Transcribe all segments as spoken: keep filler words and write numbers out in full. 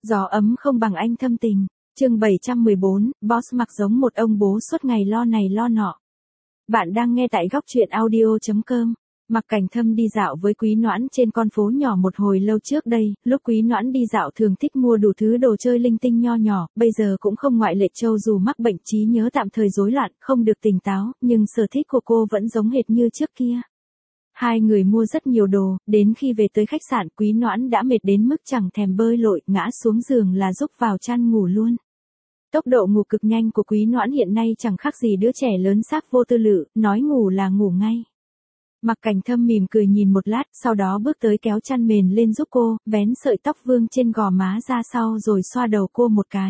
Gió ấm không bằng anh thâm tình. Chương bảy trăm mười bốn, Boss mặc giống một ông bố suốt ngày lo này lo nọ. Bạn đang nghe tại góc truyện audio chấm com. Mặc Cảnh Thâm đi dạo với Quý Noãn trên con phố nhỏ một hồi lâu trước đây, lúc Quý Noãn đi dạo thường thích mua đủ thứ đồ chơi linh tinh nho nhỏ, bây giờ cũng không ngoại lệ. Châu dù mắc bệnh trí nhớ tạm thời rối loạn, không được tỉnh táo, nhưng sở thích của cô vẫn giống hệt như trước kia. Hai người mua rất nhiều đồ, đến khi về tới khách sạn Quý Noãn đã mệt đến mức chẳng thèm bơi lội, ngã xuống giường là rúc vào chăn ngủ luôn. Tốc độ ngủ cực nhanh của Quý Noãn hiện nay chẳng khác gì đứa trẻ lớn xác vô tư lự, nói ngủ là ngủ ngay. Mặc Cảnh Thâm mỉm cười nhìn một lát, sau đó bước tới kéo chăn mền lên giúp cô, vén sợi tóc vương trên gò má ra sau rồi xoa đầu cô một cái.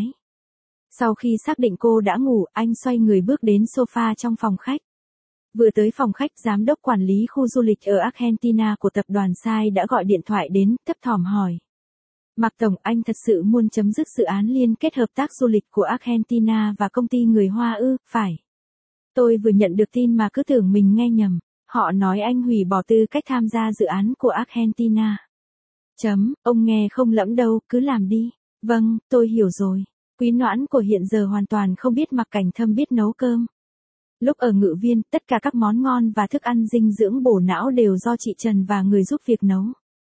Sau khi xác định cô đã ngủ, anh xoay người bước đến sofa trong phòng khách. Vừa tới phòng khách, giám đốc quản lý khu du lịch ở Argentina của tập đoàn Sai đã gọi điện thoại đến, thấp thỏm hỏi. Mạc Tổng, anh thật sự muốn chấm dứt dự án liên kết hợp tác du lịch của Argentina và công ty người Hoa ư? Phải. Tôi vừa nhận được tin mà cứ tưởng mình nghe nhầm. Họ nói anh hủy bỏ tư cách tham gia dự án của Argentina. Chấm, ông nghe không lẫm đâu, cứ làm đi. Vâng, tôi hiểu rồi. Quý Noãn của hiện giờ hoàn toàn không biết Mạc Cảnh Thâm biết nấu cơm. Lúc ở Ngự Viên, tất cả các món ngon và thức ăn dinh dưỡng bổ não đều do chị Trần và người giúp việc nấu.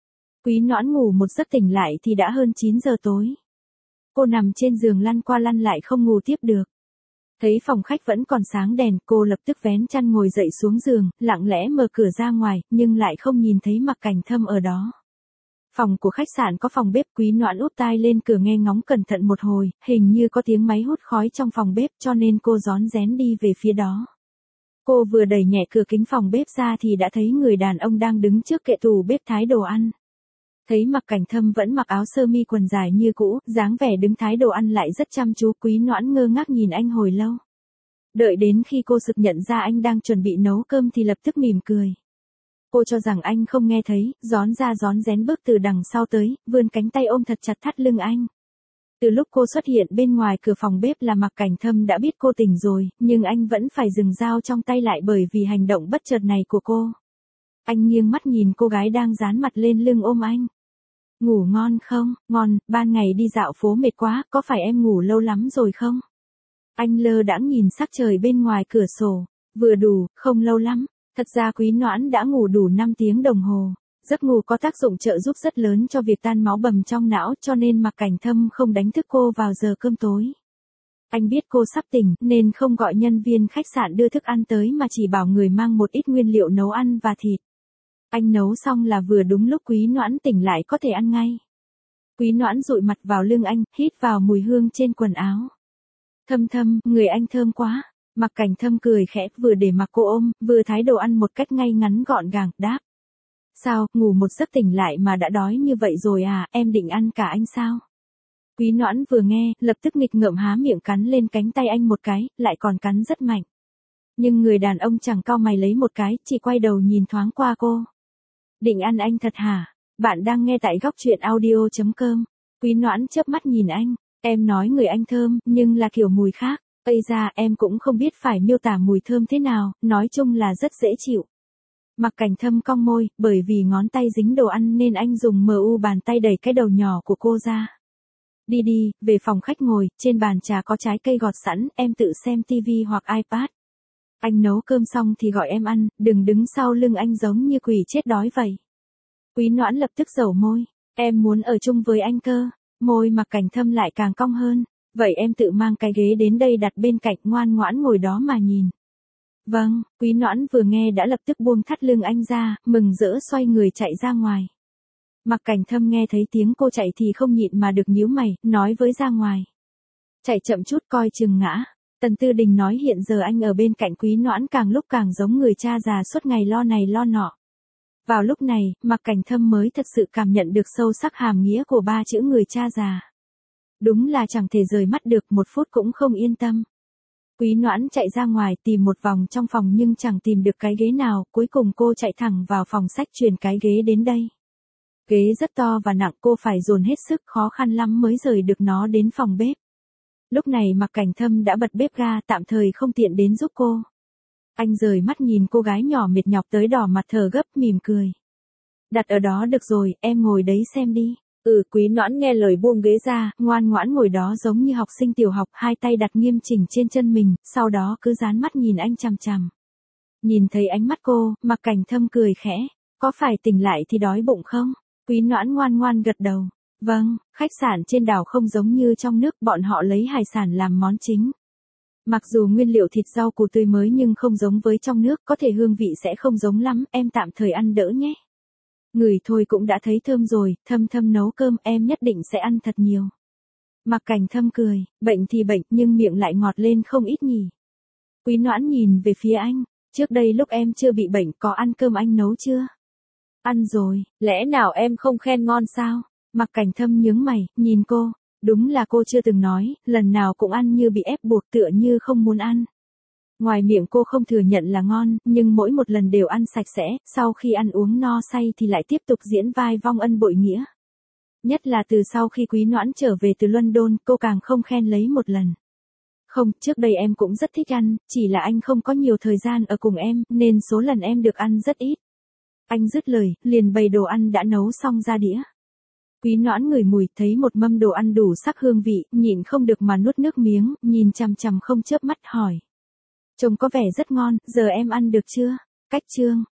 Quý Noãn ngủ một giấc tỉnh lại thì đã hơn chín giờ tối. Cô nằm trên giường lăn qua lăn lại không ngủ tiếp được. Thấy phòng khách vẫn còn sáng đèn, cô lập tức vén chăn ngồi dậy xuống giường, lặng lẽ mở cửa ra ngoài, nhưng lại không nhìn thấy Mạc Cảnh Thâm ở đó. Phòng của khách sạn có phòng bếp. Quý Noãn úp tai lên cửa nghe ngóng cẩn thận một hồi, hình như có tiếng máy hút khói trong phòng bếp cho nên cô rón rén đi về phía đó. Cô vừa đẩy nhẹ cửa kính phòng bếp ra thì đã thấy người đàn ông đang đứng trước kệ tủ bếp thái đồ ăn. Thấy Mạc Cảnh Thâm vẫn mặc áo sơ mi quần dài như cũ, dáng vẻ đứng thái đồ ăn lại rất chăm chú. Quý Noãn ngơ ngác nhìn anh hồi lâu. Đợi đến khi cô sực nhận ra anh đang chuẩn bị nấu cơm thì lập tức mỉm cười. Cô cho rằng anh không nghe thấy, rón ra rón rén bước từ đằng sau tới, vươn cánh tay ôm thật chặt thắt lưng anh. Từ lúc cô xuất hiện bên ngoài cửa phòng bếp là Mạc Cảnh Thâm đã biết cô tỉnh rồi, nhưng anh vẫn phải dừng dao trong tay lại bởi vì hành động bất chợt này của cô. Anh nghiêng mắt nhìn cô gái đang dán mặt lên lưng ôm anh. Ngủ ngon không? Ngon, ban ngày đi dạo phố mệt quá, có phải em ngủ lâu lắm rồi không? Anh lơ đãng nhìn sắc trời bên ngoài cửa sổ. Vừa đủ, không lâu lắm. Thật ra Quý Noãn đã ngủ đủ năm tiếng đồng hồ. Giấc ngủ có tác dụng trợ giúp rất lớn cho việc tan máu bầm trong não cho nên Mạc Cảnh Thâm không đánh thức cô vào giờ cơm tối. Anh biết cô sắp tỉnh nên không gọi nhân viên khách sạn đưa thức ăn tới mà chỉ bảo người mang một ít nguyên liệu nấu ăn và thịt. Anh nấu xong là vừa đúng lúc Quý Noãn tỉnh lại có thể ăn ngay. Quý Noãn dụi mặt vào lưng anh, hít vào mùi hương trên quần áo. Thâm Thâm, người anh thơm quá. Mạc Cảnh Thâm cười khẽ, vừa để mặc cô ôm, vừa thái đồ ăn một cách ngay ngắn gọn gàng, đáp. Sao, ngủ một giấc tỉnh lại mà đã đói như vậy rồi à, em định ăn cả anh sao? Quý Noãn vừa nghe, lập tức nghịch ngợm há miệng cắn lên cánh tay anh một cái, lại còn cắn rất mạnh. Nhưng người đàn ông chẳng cau mày lấy một cái, chỉ quay đầu nhìn thoáng qua cô. Định ăn anh thật hả? Bạn đang nghe tại góc truyện audio chấm com. Quý Noãn chớp mắt nhìn anh, em nói người anh thơm, nhưng là kiểu mùi khác. Ây da, em cũng không biết phải miêu tả mùi thơm thế nào, nói chung là rất dễ chịu. Mạc Cảnh Thâm cong môi, bởi vì ngón tay dính đồ ăn nên anh dùng mu bàn tay đẩy cái đầu nhỏ của cô ra. Đi đi, về phòng khách ngồi, trên bàn trà có trái cây gọt sẵn, em tự xem tivi hoặc iPad. Anh nấu cơm xong thì gọi em ăn, đừng đứng sau lưng anh giống như quỷ chết đói vậy. Quý Noãn lập tức dẩu môi, em muốn ở chung với anh cơ. Môi Mạc Cảnh Thâm lại càng cong hơn, vậy em tự mang cái ghế đến đây đặt bên cạnh, ngoan ngoãn ngồi đó mà nhìn. Vâng, Quý Noãn vừa nghe đã lập tức buông thắt lưng anh ra, mừng rỡ xoay người chạy ra ngoài. Mạc Cảnh Thâm nghe thấy tiếng cô chạy thì không nhịn mà được nhíu mày, nói với ra ngoài. Chạy chậm chút coi chừng ngã. Tần Tư Đình nói hiện giờ anh ở bên cạnh Quý Noãn càng lúc càng giống người cha già suốt ngày lo này lo nọ. Vào lúc này, Mạc Cảnh Thâm mới thật sự cảm nhận được sâu sắc hàm nghĩa của ba chữ người cha già. Đúng là chẳng thể rời mắt được một phút cũng không yên tâm. Quý Noãn chạy ra ngoài tìm một vòng trong phòng nhưng chẳng tìm được cái ghế nào, cuối cùng cô chạy thẳng vào phòng sách chuyển cái ghế đến đây. Ghế rất to và nặng, cô phải dồn hết sức, khó khăn lắm mới rời được nó đến phòng bếp. Lúc này Mạc Cảnh Thâm đã bật bếp ga, tạm thời không tiện đến giúp cô. Anh rời mắt nhìn cô gái nhỏ mệt nhọc tới đỏ mặt thở gấp, mỉm cười. Đặt ở đó được rồi, em ngồi đấy xem đi. Ừ, Quý Noãn nghe lời buông ghế ra, ngoan ngoãn ngồi đó giống như học sinh tiểu học, hai tay đặt nghiêm chỉnh trên chân mình, sau đó cứ dán mắt nhìn anh chằm chằm. Nhìn thấy ánh mắt cô, Mạc Cảnh Thâm cười khẽ, có phải tỉnh lại thì đói bụng không? Quý Noãn ngoan ngoan gật đầu. Vâng, khách sạn trên đảo không giống như trong nước, bọn họ lấy hải sản làm món chính. Mặc dù nguyên liệu thịt rau củ tươi mới nhưng không giống với trong nước, có thể hương vị sẽ không giống lắm, em tạm thời ăn đỡ nhé. Ngửi thôi cũng đã thấy thơm rồi, Thâm Thâm nấu cơm em nhất định sẽ ăn thật nhiều. Mạc Cảnh Thâm cười, bệnh thì bệnh nhưng miệng lại ngọt lên không ít nhỉ. Quý Noãn nhìn về phía anh, trước đây lúc em chưa bị bệnh có ăn cơm anh nấu chưa? Ăn rồi, lẽ nào em không khen ngon sao? Mạc Cảnh Thâm nhướng mày, nhìn cô, đúng là cô chưa từng nói, lần nào cũng ăn như bị ép buộc tựa như không muốn ăn. Ngoài miệng cô không thừa nhận là ngon, nhưng mỗi một lần đều ăn sạch sẽ, sau khi ăn uống no say thì lại tiếp tục diễn vai vong ân bội nghĩa. Nhất là từ sau khi Quý Noãn trở về từ London, cô càng không khen lấy một lần. Không, trước đây em cũng rất thích ăn, chỉ là anh không có nhiều thời gian ở cùng em, nên số lần em được ăn rất ít. Anh dứt lời, liền bày đồ ăn đã nấu xong ra đĩa. Quý Noãn ngửi mùi, thấy một mâm đồ ăn đủ sắc hương vị, nhịn không được mà nuốt nước miếng, nhìn chằm chằm không chớp mắt hỏi. Trông có vẻ rất ngon, giờ em ăn được chưa? Cách chương.